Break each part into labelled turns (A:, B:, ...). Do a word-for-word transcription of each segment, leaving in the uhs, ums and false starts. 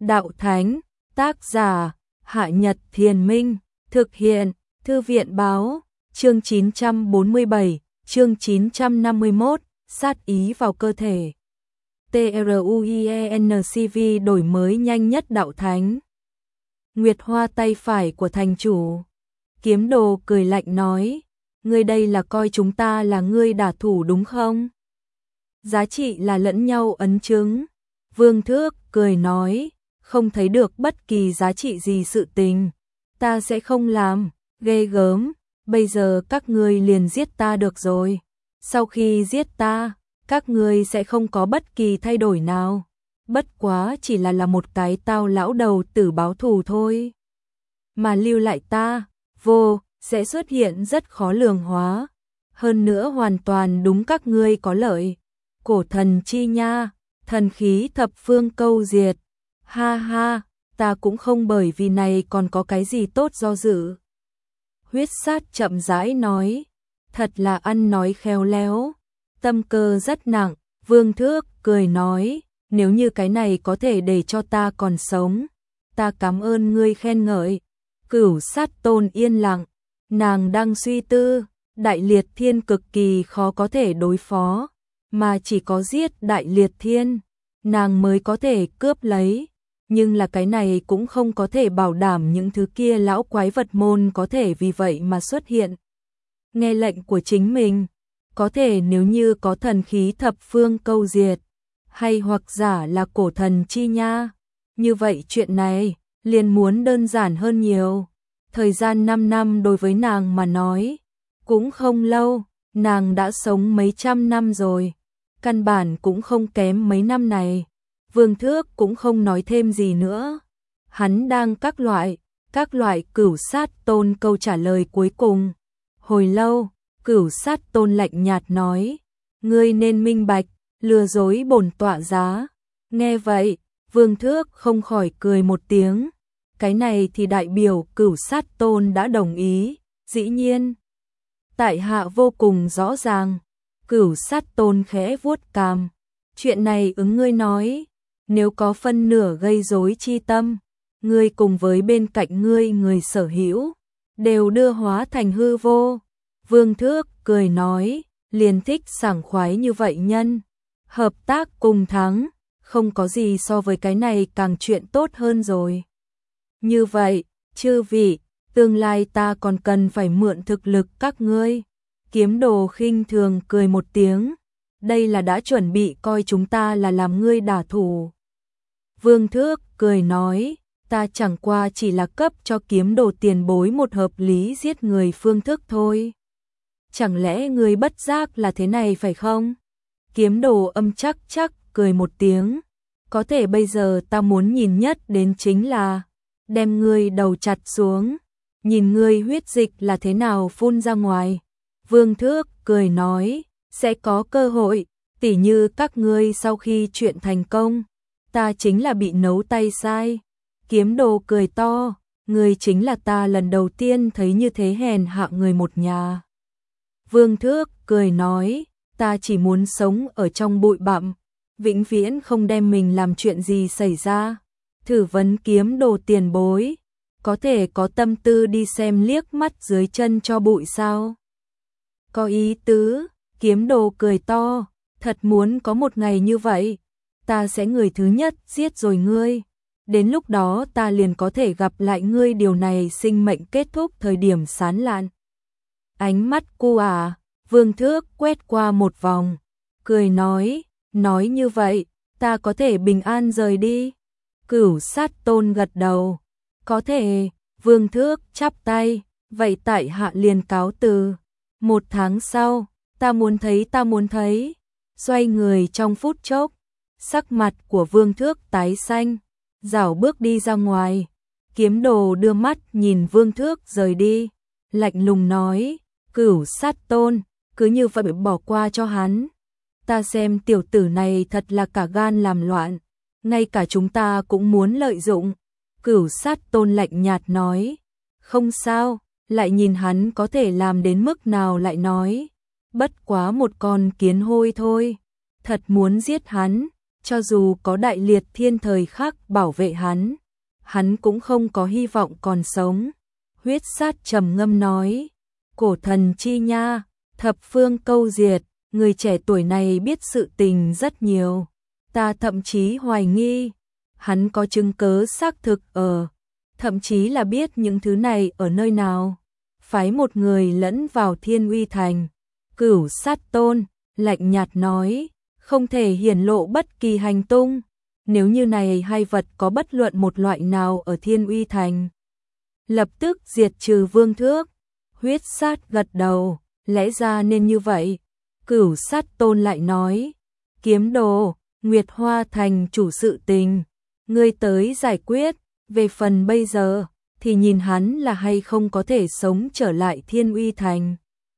A: đạo thánh, tác giả, Hạ Nhật Thiền Minh, thực hiện, Thư viện Báo, chương chín trăm bốn mươi bảy, chương chín trăm năm mươi mốt, sát ý vào cơ thể. TRUIENCV đổi mới nhanh nhất đạo thánh. Nguyệt Hoa tay phải của thành chủ. Kiếm Đồ cười lạnh nói, ngươi đây là coi chúng ta là ngươi đả thủ đúng không? Giá trị là lẫn nhau ấn chứng. Vương Thước cười nói, không thấy được bất kỳ giá trị gì sự tình, ta sẽ không làm, ghê gớm, bây giờ các ngươi liền giết ta được rồi. Sau khi giết ta, các ngươi sẽ không có bất kỳ thay đổi nào. Bất quá chỉ là là một cái tao lão đầu tử báo thù thôi. Mà lưu lại ta, vô, sẽ xuất hiện rất khó lường hóa. Hơn nữa hoàn toàn đúng các ngươi có lợi. Cổ thần chi nha, thần khí thập phương câu diệt. Ha ha, ta cũng không bởi vì này còn có cái gì tốt do dự. Huyết sát chậm rãi nói, thật là ăn nói khéo léo, tâm cơ rất nặng. Vương Thước cười nói, nếu như cái này có thể để cho ta còn sống, ta cảm ơn ngươi khen ngợi. Cửu Sát Tôn yên lặng, nàng đang suy tư, Đại Liệt Thiên cực kỳ khó có thể đối phó, mà chỉ có giết Đại Liệt Thiên, nàng mới có thể cướp lấy. Nhưng là cái này cũng không có thể bảo đảm những thứ kia lão quái vật môn có thể vì vậy mà xuất hiện. Nghe lệnh của chính mình, có thể nếu như có thần khí thập phương câu diệt, hay hoặc giả là cổ thần chi nha, như vậy chuyện này liền muốn đơn giản hơn nhiều. Thời gian năm năm đối với nàng mà nói, cũng không lâu, nàng đã sống mấy trăm năm rồi, căn bản cũng không kém mấy năm này. Vương Thước cũng không nói thêm gì nữa. Hắn đang các loại, các loại Cửu Sát Tôn câu trả lời cuối cùng. Hồi lâu, Cửu Sát Tôn lạnh nhạt nói, ngươi nên minh bạch, lừa dối bổn tọa giá. Nghe vậy, Vương Thước không khỏi cười một tiếng. Cái này thì đại biểu Cửu Sát Tôn đã đồng ý, dĩ nhiên. Tại hạ vô cùng rõ ràng. Cửu Sát Tôn khẽ vuốt cằm. Chuyện này ứng ngươi nói, nếu có phân nửa gây rối chi tâm, ngươi cùng với bên cạnh ngươi người sở hữu đều đưa hóa thành hư vô. Vương Thước cười nói, liền thích sảng khoái như vậy nhân. Hợp tác cùng thắng, không có gì so với cái này càng chuyện tốt hơn rồi. Như vậy, chư vị, tương lai ta còn cần phải mượn thực lực các ngươi. Kiếm Đồ khinh thường cười một tiếng, đây là đã chuẩn bị coi chúng ta là làm ngươi đả thủ. Vương Thước cười nói, ta chẳng qua chỉ là cấp cho Kiếm Đồ tiền bối một hợp lý giết người phương thức thôi. Chẳng lẽ ngươi bất giác là thế này phải không? Kiếm Đồ âm chắc chắc cười một tiếng, có thể bây giờ ta muốn nhìn nhất đến chính là đem ngươi đầu chặt xuống, nhìn ngươi huyết dịch là thế nào phun ra ngoài. Vương Thước cười nói, sẽ có cơ hội, tỉ như các ngươi sau khi chuyện thành công, ta chính là bị nấu tay sai. Kiếm Đồ cười to, ngươi chính là ta lần đầu tiên thấy như thế hèn hạ người một nhà. Vương Thước cười nói, ta chỉ muốn sống ở trong bụi bặm, vĩnh viễn không đem mình làm chuyện gì xảy ra. Thử vấn Kiếm Đồ tiền bối, có thể có tâm tư đi xem liếc mắt dưới chân cho bụi sao? Có ý tứ. Kiếm Đồ cười to, thật muốn có một ngày như vậy, ta sẽ người thứ nhất giết rồi ngươi. Đến lúc đó ta liền có thể gặp lại ngươi, điều này sinh mệnh kết thúc thời điểm sán lạn. Ánh mắt cu à, Vương Thước quét qua một vòng, cười nói, nói như vậy, ta có thể bình an rời đi. Cửu Sát Tôn gật đầu, có thể. Vương Thước chắp tay, vậy tại hạ liền cáo từ. Một tháng sau, ta muốn thấy ta muốn thấy. Xoay người trong phút chốc, sắc mặt của Vương Thước tái xanh, rảo bước đi ra ngoài. Kiếm Đồ đưa mắt nhìn Vương Thước rời đi, lạnh lùng nói, Cửu Sát Tôn, cứ như vậy bỏ qua cho hắn. Ta xem tiểu tử này thật là cả gan làm loạn, ngay cả chúng ta cũng muốn lợi dụng. Cửu Sát Tôn lạnh nhạt nói, không sao, lại nhìn hắn có thể làm đến mức nào lại nói, bất quá một con kiến hôi thôi, thật muốn giết hắn, cho dù có đại liệt thiên thời khắc bảo vệ hắn, hắn cũng không có hy vọng còn sống. Huyết sát trầm ngâm nói, cổ thần chi nha, thập phương câu diệt, người trẻ tuổi này biết sự tình rất nhiều. Ta thậm chí hoài nghi, hắn có chứng cớ xác thực ở, thậm chí là biết những thứ này ở nơi nào. Phái một người lẫn vào Thiên Uy Thành. Cửu Sát Tôn lạnh nhạt nói, không thể hiển lộ bất kỳ hành tung. Nếu như này hai vật có bất luận một loại nào ở Thiên Uy Thành, lập tức diệt trừ Vương Thước. Huyết sát gật đầu, lẽ ra nên như vậy. Cửu Sát Tôn lại nói, Kiếm Đồ, Nguyệt Hoa Thành chủ sự tình, ngươi tới giải quyết, về phần bây giờ thì nhìn hắn là hay không có thể sống trở lại Thiên Uy Thành.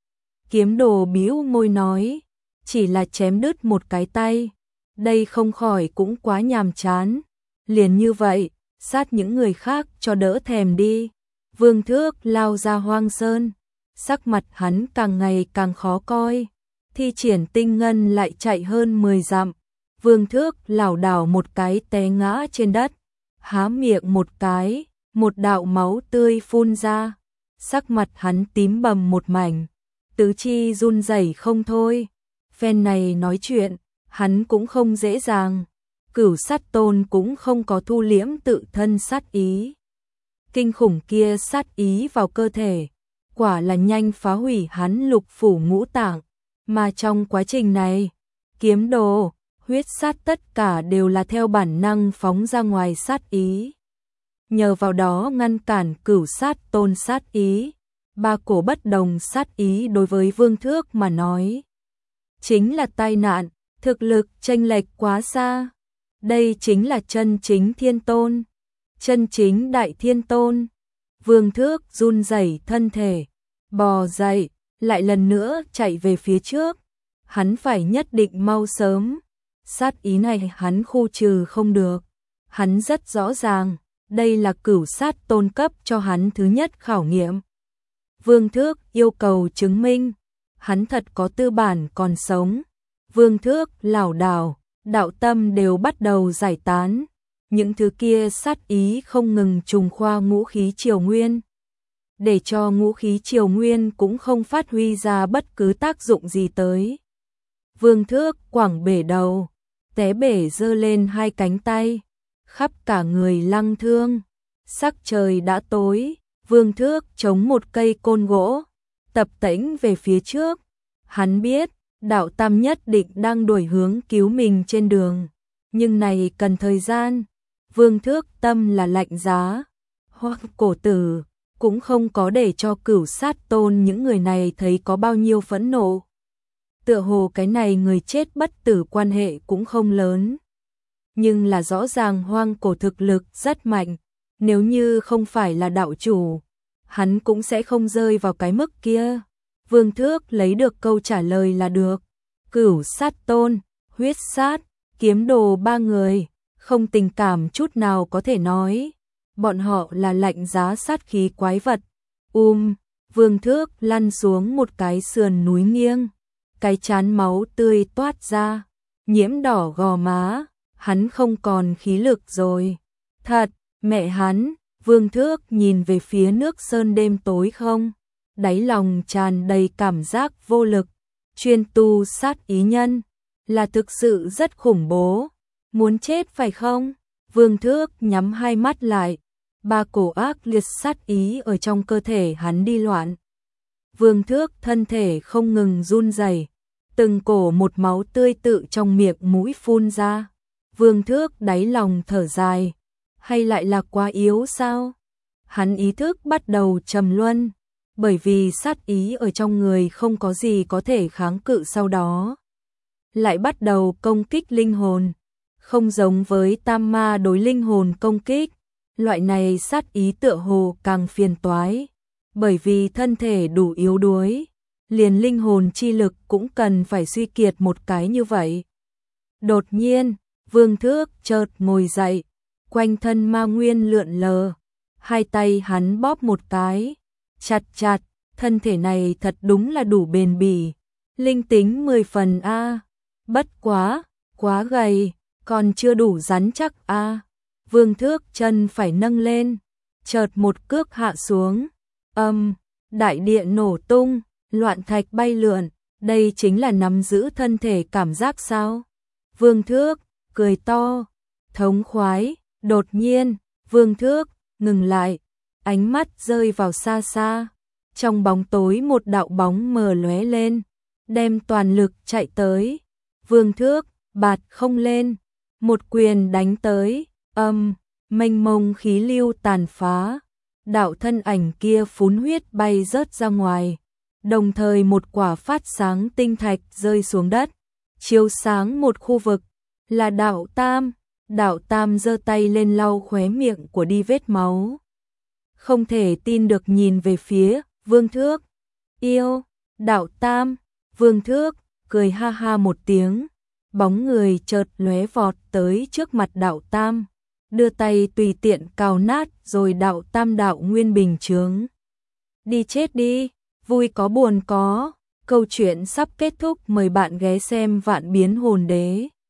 A: Kiếm Đồ bĩu môi nói, chỉ là chém đứt một cái tay, đây không khỏi cũng quá nhàm chán. Liền như vậy, sát những người khác cho đỡ thèm đi. Vương Thước lao ra hoang sơn, sắc mặt hắn càng ngày càng khó coi. Thi triển tinh ngân lại chạy hơn mười dặm. Vương Thước lảo đảo một cái té ngã trên đất, há miệng một cái, một đạo máu tươi phun ra. Sắc mặt hắn tím bầm một mảnh, tứ chi run rẩy không thôi. Phen này nói chuyện, hắn cũng không dễ dàng. Cửu Sát Tôn cũng không có thu liễm tự thân sát ý. Kinh khủng kia sát ý vào cơ thể, quả là nhanh phá hủy hắn lục phủ ngũ tạng. Mà trong quá trình này, Kiếm Đồ, huyết sát tất cả đều là theo bản năng phóng ra ngoài sát ý. Nhờ vào đó ngăn cản Cửu Sát Tôn sát ý. Ba cổ bất đồng sát ý đối với Vương Thước mà nói chính là tai nạn, thực lực chênh lệch quá xa. Đây chính là chân chính thiên tôn, chân chính đại thiên tôn. Vương Thước run rẩy thân thể, bò dậy, lại lần nữa chạy về phía trước. Hắn phải nhất định mau sớm. Sát ý này hắn khu trừ không được. Hắn rất rõ ràng, đây là Cửu Sát Tôn cấp cho hắn thứ nhất khảo nghiệm. Vương Thước yêu cầu chứng minh, hắn thật có tư bản còn sống. Vương Thước lảo đảo, đạo tâm đều bắt đầu giải tán. Những thứ kia sát ý không ngừng trùng khoa ngũ khí triều nguyên, để cho ngũ khí triều nguyên cũng không phát huy ra bất cứ tác dụng gì tới. Vương Thước quẳng bể đầu, té bể giơ lên hai cánh tay, khắp cả người lăng thương. Sắc trời đã tối, Vương Thước chống một cây côn gỗ, tập tễnh về phía trước. Hắn biết, đạo tam nhất định đang đuổi hướng cứu mình trên đường, nhưng này cần thời gian. Vương Thước tâm là lạnh giá, hoặc cổ tử cũng không có để cho Cửu Sát Tôn những người này thấy có bao nhiêu phẫn nộ. Tựa hồ cái này người chết bất tử quan hệ cũng không lớn, nhưng là rõ ràng hoang cổ thực lực rất mạnh. Nếu như không phải là đạo chủ, hắn cũng sẽ không rơi vào cái mức kia. Vương Thước lấy được câu trả lời là được. Cửu Sát Tôn, huyết sát, Kiếm Đồ ba người, không tình cảm chút nào có thể nói. Bọn họ là lạnh giá sát khí quái vật. Um, Vương Thước lăn xuống một cái sườn núi nghiêng, cái chán máu tươi toát ra, nhiễm đỏ gò má, hắn không còn khí lực rồi. Thật, mẹ hắn. Vương Thước nhìn về phía nước sơn đêm tối không, đáy lòng tràn đầy cảm giác vô lực. Chuyên tu sát ý nhân là thực sự rất khủng bố. Muốn chết phải không? Vương Thước nhắm hai mắt lại, ba cổ ác liệt sát ý ở trong cơ thể hắn đi loạn. Vương Thước thân thể không ngừng run rẩy, từng cổ một máu tươi tự trong miệng mũi phun ra. Vương Thước đáy lòng thở dài, hay lại là quá yếu sao? Hắn ý thức bắt đầu trầm luân, bởi vì sát ý ở trong người không có gì có thể kháng cự, sau đó lại bắt đầu công kích linh hồn. Không giống với tam ma đối linh hồn công kích, loại này sát ý tựa hồ càng phiền toái, bởi vì thân thể đủ yếu đuối, liền linh hồn chi lực cũng cần phải suy kiệt một cái như vậy. Đột nhiên, Vương Thước chợt ngồi dậy, quanh thân ma nguyên lượn lờ, hai tay hắn bóp một cái, chặt chặt, thân thể này thật đúng là đủ bền bỉ, linh tính mười phần a. Bất quá, quá gầy, còn chưa đủ rắn chắc a. Vương Thước chân phải nâng lên, chợt một cước hạ xuống, âm, đại địa nổ tung, loạn thạch bay lượn, đây chính là nắm giữ thân thể cảm giác sao? Vương Thước cười to, thống khoái, đột nhiên, Vương Thước ngừng lại, ánh mắt rơi vào xa xa, trong bóng tối một đạo bóng mờ lóe lên, đem toàn lực chạy tới. Vương Thước bạt không lên, một quyền đánh tới, âm, mênh mông khí lưu tàn phá, đạo thân ảnh kia phún huyết bay rớt ra ngoài, đồng thời một quả phát sáng tinh thạch rơi xuống đất, chiếu sáng một khu vực, là Đạo Tam. Đạo Tam giơ tay lên lau khóe miệng của đi vết máu, không thể tin được nhìn về phía Vương Thước. Yêu, Đạo Tam. Vương Thước cười ha ha một tiếng, bóng người chợt lóe vọt tới trước mặt Đạo Tam, đưa tay tùy tiện cào nát rồi Đạo Tam đạo nguyên bình chướng. Đi chết đi, vui có buồn có. Câu chuyện sắp kết thúc, mời bạn ghé xem Vạn Biến Hồn Đế.